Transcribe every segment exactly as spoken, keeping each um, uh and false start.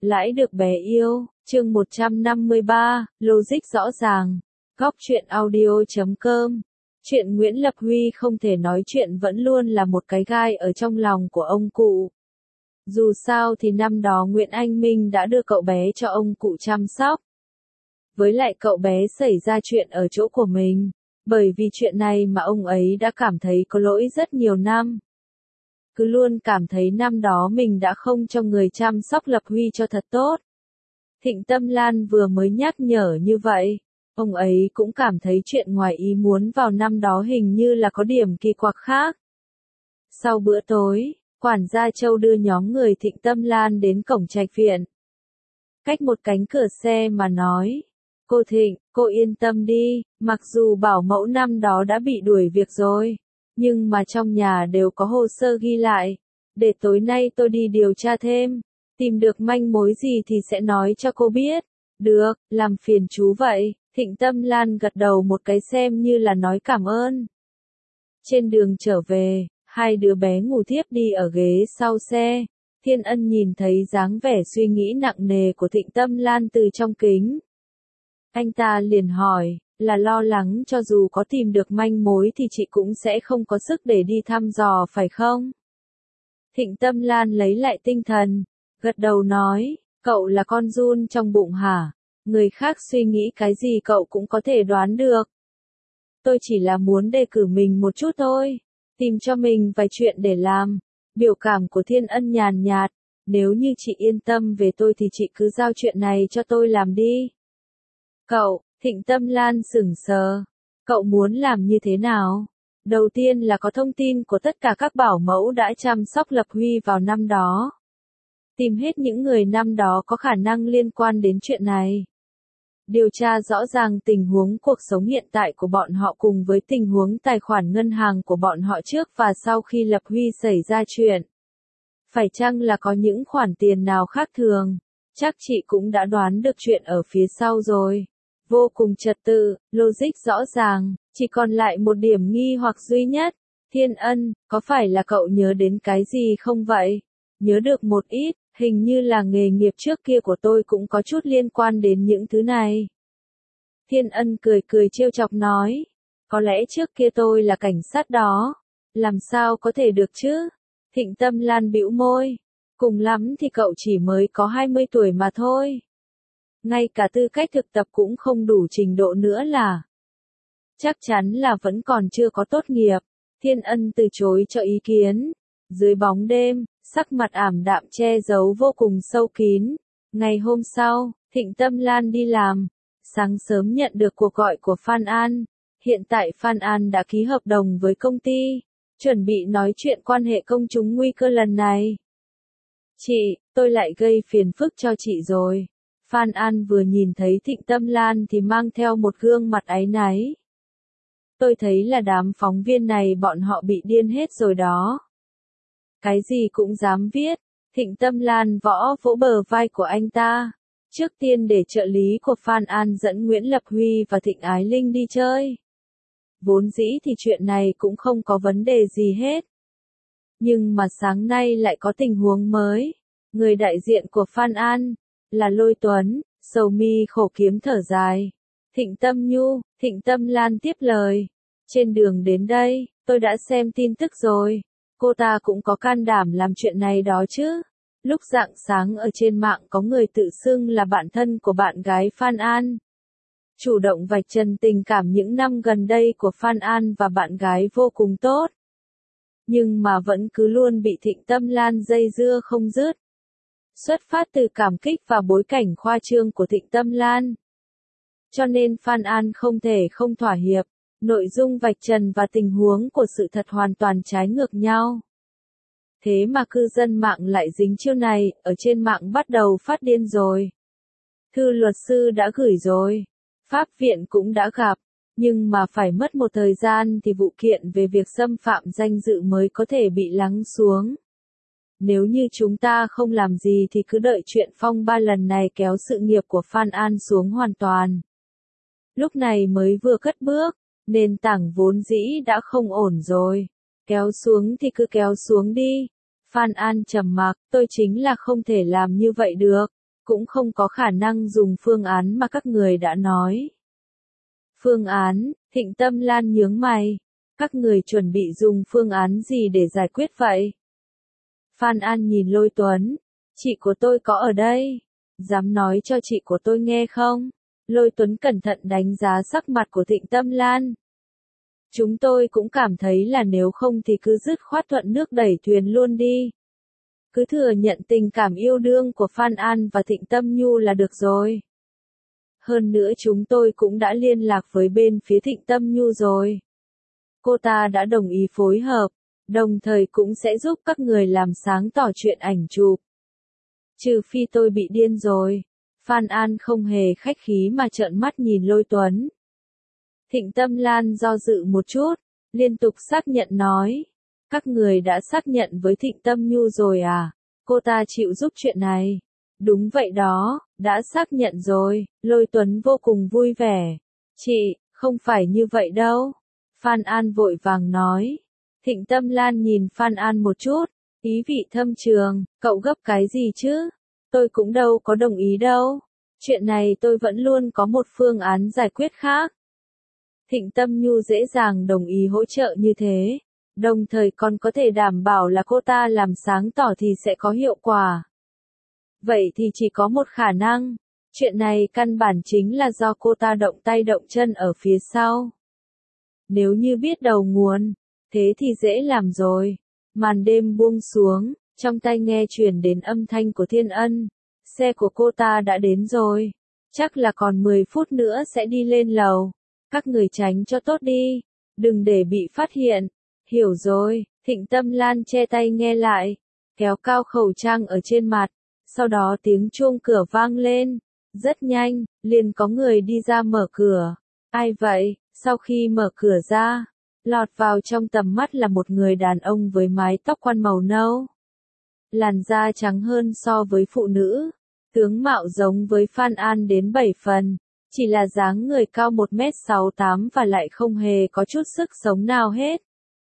Lãi được bé yêu, chương một trăm năm mươi ba, logic rõ ràng. Góc truyện audio chấm com. Chuyện Nguyễn Lập Huy không thể nói chuyện vẫn luôn là một cái gai ở trong lòng của ông cụ. Dù sao thì năm đó Nguyễn Anh Minh đã đưa cậu bé cho ông cụ chăm sóc. Với lại cậu bé xảy ra chuyện ở chỗ của mình, bởi vì chuyện này mà ông ấy đã cảm thấy có lỗi rất nhiều năm. Cứ luôn cảm thấy năm đó mình đã không cho người chăm sóc Lập Huy cho thật tốt. Thịnh Tâm Lan vừa mới nhắc nhở như vậy, ông ấy cũng cảm thấy chuyện ngoài ý muốn vào năm đó hình như là có điểm kỳ quặc khác. Sau bữa tối, quản gia Châu đưa nhóm người Thịnh Tâm Lan đến cổng trạch viện. Cách một cánh cửa xe mà nói, cô Thịnh, cô yên tâm đi, mặc dù bảo mẫu năm đó đã bị đuổi việc rồi, nhưng mà trong nhà đều có hồ sơ ghi lại, để tối nay tôi đi điều tra thêm, tìm được manh mối gì thì sẽ nói cho cô biết. Được, làm phiền chú vậy. Thịnh Tâm Lan gật đầu một cái xem như là nói cảm ơn. Trên đường trở về, hai đứa bé ngủ thiếp đi ở ghế sau xe. Thiên Ân nhìn thấy dáng vẻ suy nghĩ nặng nề của Thịnh Tâm Lan từ trong kính. Anh ta liền hỏi, là lo lắng cho dù có tìm được manh mối thì chị cũng sẽ không có sức để đi thăm dò phải không? Thịnh Tâm Lan lấy lại tinh thần, gật đầu nói, cậu là con giun trong bụng hả? Người khác suy nghĩ cái gì cậu cũng có thể đoán được. Tôi chỉ là muốn đề cử mình một chút thôi, tìm cho mình vài chuyện để làm. Biểu cảm của Thiên Ân nhàn nhạt, nếu như chị yên tâm về tôi thì chị cứ giao chuyện này cho tôi làm đi. Cậu, Thịnh Tâm Lan sững sờ, cậu muốn làm như thế nào? Đầu tiên là có thông tin của tất cả các bảo mẫu đã chăm sóc Lập Huy vào năm đó. Tìm hết những người năm đó có khả năng liên quan đến chuyện này. Điều tra rõ ràng tình huống cuộc sống hiện tại của bọn họ cùng với tình huống tài khoản ngân hàng của bọn họ trước và sau khi Lập Huy xảy ra chuyện. Phải chăng là có những khoản tiền nào khác thường? Chắc chị cũng đã đoán được chuyện ở phía sau rồi. Vô cùng trật tự, logic rõ ràng, chỉ còn lại một điểm nghi hoặc duy nhất. Thiên Ân, có phải là cậu nhớ đến cái gì không vậy? Nhớ được một ít, hình như là nghề nghiệp trước kia của tôi cũng có chút liên quan đến những thứ này. Thiên Ân cười cười trêu chọc nói, có lẽ trước kia tôi là cảnh sát đó, làm sao có thể được chứ? Thịnh Tâm Lan bĩu môi, cùng lắm thì cậu chỉ mới có hai mươi tuổi mà thôi. Ngay cả tư cách thực tập cũng không đủ trình độ nữa là. Chắc chắn là vẫn còn chưa có tốt nghiệp. Thiên Ân từ chối cho ý kiến. Dưới bóng đêm, sắc mặt ảm đạm che giấu vô cùng sâu kín. Ngày hôm sau, Thịnh Tâm Lan đi làm. Sáng sớm nhận được cuộc gọi của Phan An. Hiện tại Phan An đã ký hợp đồng với công ty, chuẩn bị nói chuyện quan hệ công chúng nguy cơ lần này. Chị, tôi lại gây phiền phức cho chị rồi. Phan An vừa nhìn thấy Thịnh Tâm Lan thì mang theo một gương mặt áy náy. Tôi thấy là đám phóng viên này bọn họ bị điên hết rồi đó. Cái gì cũng dám viết. Thịnh Tâm Lan võ vỗ bờ vai của anh ta. Trước tiên để trợ lý của Phan An dẫn Nguyễn Lập Huy và Thịnh Ái Linh đi chơi. Vốn dĩ thì chuyện này cũng không có vấn đề gì hết. Nhưng mà sáng nay lại có tình huống mới. Người đại diện của Phan An là Lôi Tuấn, sầu mi khổ kiếm thở dài. Thịnh Tâm Nhu, Thịnh Tâm Lan tiếp lời. Trên đường đến đây, tôi đã xem tin tức rồi. Cô ta cũng có can đảm làm chuyện này đó chứ. Lúc rạng sáng ở trên mạng có người tự xưng là bạn thân của bạn gái Phan An. Chủ động vạch trần tình cảm những năm gần đây của Phan An và bạn gái vô cùng tốt. Nhưng mà vẫn cứ luôn bị Thịnh Tâm Lan dây dưa không dứt. Xuất phát từ cảm kích và bối cảnh khoa trương của Thịnh Tâm Lan. Cho nên Phan An không thể không thỏa hiệp, nội dung vạch trần và tình huống của sự thật hoàn toàn trái ngược nhau. Thế mà cư dân mạng lại dính chiêu này, ở trên mạng bắt đầu phát điên rồi. Thư luật sư đã gửi rồi, pháp viện cũng đã gặp, nhưng mà phải mất một thời gian thì vụ kiện về việc xâm phạm danh dự mới có thể bị lắng xuống. Nếu như chúng ta không làm gì thì cứ đợi chuyện phong ba lần này kéo sự nghiệp của Phan An xuống hoàn toàn. Lúc này mới vừa cất bước, nền tảng vốn dĩ đã không ổn rồi. Kéo xuống thì cứ kéo xuống đi. Phan An trầm mặc, tôi chính là không thể làm như vậy được. cũng không có khả năng dùng phương án mà các người đã nói. Phương án, Thịnh Tâm Lan nhướng mày. Các người chuẩn bị dùng phương án gì để giải quyết vậy? Phan An nhìn Lôi Tuấn. Chị của tôi có ở đây. Dám nói cho chị của tôi nghe không? Lôi Tuấn cẩn thận đánh giá sắc mặt của Thịnh Tâm Lan. Chúng tôi cũng cảm thấy là nếu không thì cứ dứt khoát thuận nước đẩy thuyền luôn đi. Cứ thừa nhận tình cảm yêu đương của Phan An và Thịnh Tâm Nhu là được rồi. Hơn nữa chúng tôi cũng đã liên lạc với bên phía Thịnh Tâm Nhu rồi. Cô ta đã đồng ý phối hợp, đồng thời cũng sẽ giúp các người làm sáng tỏ chuyện ảnh chụp. Trừ phi tôi bị điên rồi. Phan An không hề khách khí mà trợn mắt nhìn Lôi Tuấn. Thịnh Tâm Lan do dự một chút, liên tục xác nhận nói. Các người đã xác nhận với Thịnh Tâm Nhu rồi à? Cô ta chịu giúp chuyện này. Đúng vậy đó, đã xác nhận rồi. Lôi Tuấn vô cùng vui vẻ. Chị, không phải như vậy đâu. Phan An vội vàng nói. Thịnh Tâm Lan nhìn Phan An một chút, ý vị thâm trường, cậu gấp cái gì chứ? Tôi cũng đâu có đồng ý đâu. Chuyện này tôi vẫn luôn có một phương án giải quyết khác. Thịnh Tâm Nhu dễ dàng đồng ý hỗ trợ như thế, đồng thời còn có thể đảm bảo là cô ta làm sáng tỏ thì sẽ có hiệu quả. Vậy thì chỉ có một khả năng, chuyện này căn bản chính là do cô ta động tay động chân ở phía sau. Nếu như biết đầu nguồn, thế thì dễ làm rồi. Màn đêm buông xuống, trong tai nghe truyền đến âm thanh của Thiên Ân. Xe của cô ta đã đến rồi. Chắc là còn mười phút nữa sẽ đi lên lầu. Các người tránh cho tốt đi. Đừng để bị phát hiện. Hiểu rồi, Thịnh Tâm Lan che tay nghe lại. Kéo cao khẩu trang ở trên mặt. Sau đó tiếng chuông cửa vang lên. Rất nhanh, liền có người đi ra mở cửa. Ai vậy? Sau khi mở cửa ra, lọt vào trong tầm mắt là một người đàn ông với mái tóc quăn màu nâu. Làn da trắng hơn so với phụ nữ. Tướng mạo giống với Phan An đến bảy phần. Chỉ là dáng người cao một mét sáu tám và lại không hề có chút sức sống nào hết.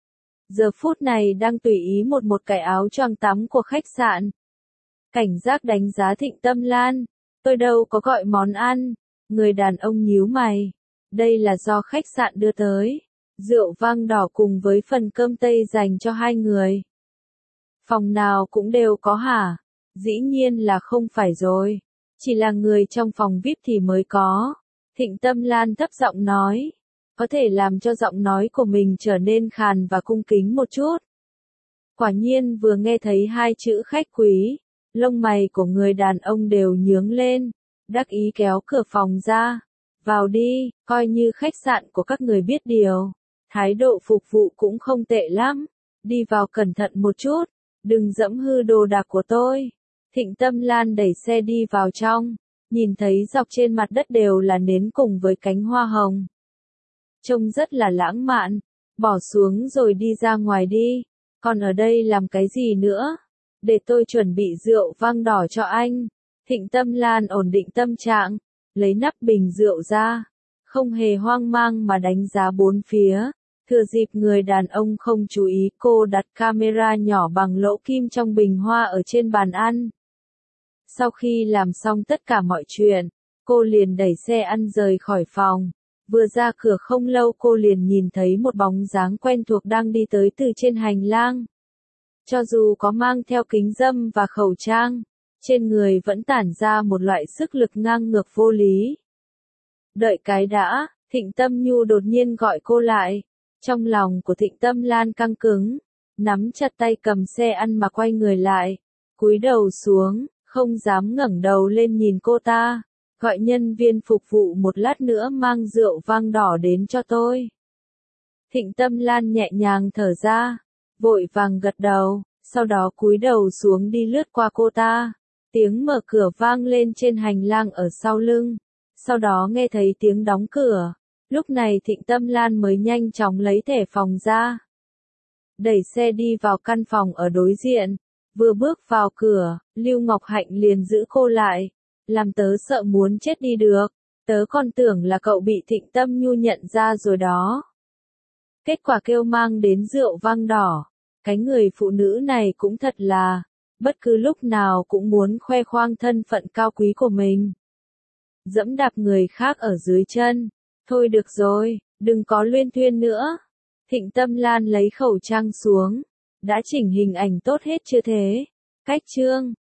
Giờ phút này đang tùy ý một một cái áo choàng tắm của khách sạn. Cảnh giác đánh giá Thịnh Tâm Lan. Tôi đâu có gọi món ăn. Người đàn ông nhíu mày. Đây là do khách sạn đưa tới. Rượu vang đỏ cùng với phần cơm tây dành cho hai người. Phòng nào cũng đều có hả? Dĩ nhiên là không phải rồi. Chỉ là người trong phòng vi ai pi thì mới có. Thịnh Tâm Lan thấp giọng nói. Có thể làm cho giọng nói của mình trở nên khàn và cung kính một chút. Quả nhiên vừa nghe thấy hai chữ khách quý, lông mày của người đàn ông đều nhướng lên. Đắc ý kéo cửa phòng ra. Vào đi, coi như khách sạn của các người biết điều. Thái độ phục vụ cũng không tệ lắm. Đi vào cẩn thận một chút. Đừng dẫm hư đồ đạc của tôi. Thịnh Tâm Lan đẩy xe đi vào trong. Nhìn thấy dọc trên mặt đất đều là nến cùng với cánh hoa hồng. Trông rất là lãng mạn. Bỏ xuống rồi đi ra ngoài đi. Còn ở đây làm cái gì nữa? Để tôi chuẩn bị rượu vang đỏ cho anh. Thịnh Tâm Lan ổn định tâm trạng. Lấy nắp bình rượu ra. Không hề hoang mang mà đánh giá bốn phía. Thừa dịp người đàn ông không chú ý, cô đặt camera nhỏ bằng lỗ kim trong bình hoa ở trên bàn ăn. Sau khi làm xong tất cả mọi chuyện, cô liền đẩy xe ăn rời khỏi phòng. Vừa ra cửa không lâu cô liền nhìn thấy một bóng dáng quen thuộc đang đi tới từ trên hành lang. Cho dù có mang theo kính râm và khẩu trang, trên người vẫn tản ra một loại sức lực ngang ngược vô lý. Đợi cái đã, Thịnh Tâm Nhu đột nhiên gọi cô lại. Trong lòng của Thịnh Tâm Lan căng cứng, nắm chặt tay cầm xe ăn mà quay người lại, cúi đầu xuống, không dám ngẩng đầu lên nhìn cô ta, gọi nhân viên phục vụ một lát nữa mang rượu vang đỏ đến cho tôi. Thịnh Tâm Lan nhẹ nhàng thở ra, vội vàng gật đầu, sau đó cúi đầu xuống đi lướt qua cô ta, tiếng mở cửa vang lên trên hành lang ở sau lưng, sau đó nghe thấy tiếng đóng cửa. Lúc này Thịnh Tâm Lan mới nhanh chóng lấy thẻ phòng ra. Đẩy xe đi vào căn phòng ở đối diện. Vừa bước vào cửa, Lưu Ngọc Hạnh liền giữ cô lại. Làm tớ sợ muốn chết đi được. Tớ còn tưởng là cậu bị Thịnh Tâm Nhu nhận ra rồi đó. Kết quả kêu mang đến rượu vang đỏ. Cái người phụ nữ này cũng thật là. bất cứ lúc nào cũng muốn khoe khoang thân phận cao quý của mình. Dẫm đạp người khác ở dưới chân. Thôi được rồi, đừng có luyên thuyên nữa. Thịnh Tâm Lan lấy khẩu trang xuống. Đã chỉnh hình ảnh tốt hết chưa thế? Cách chương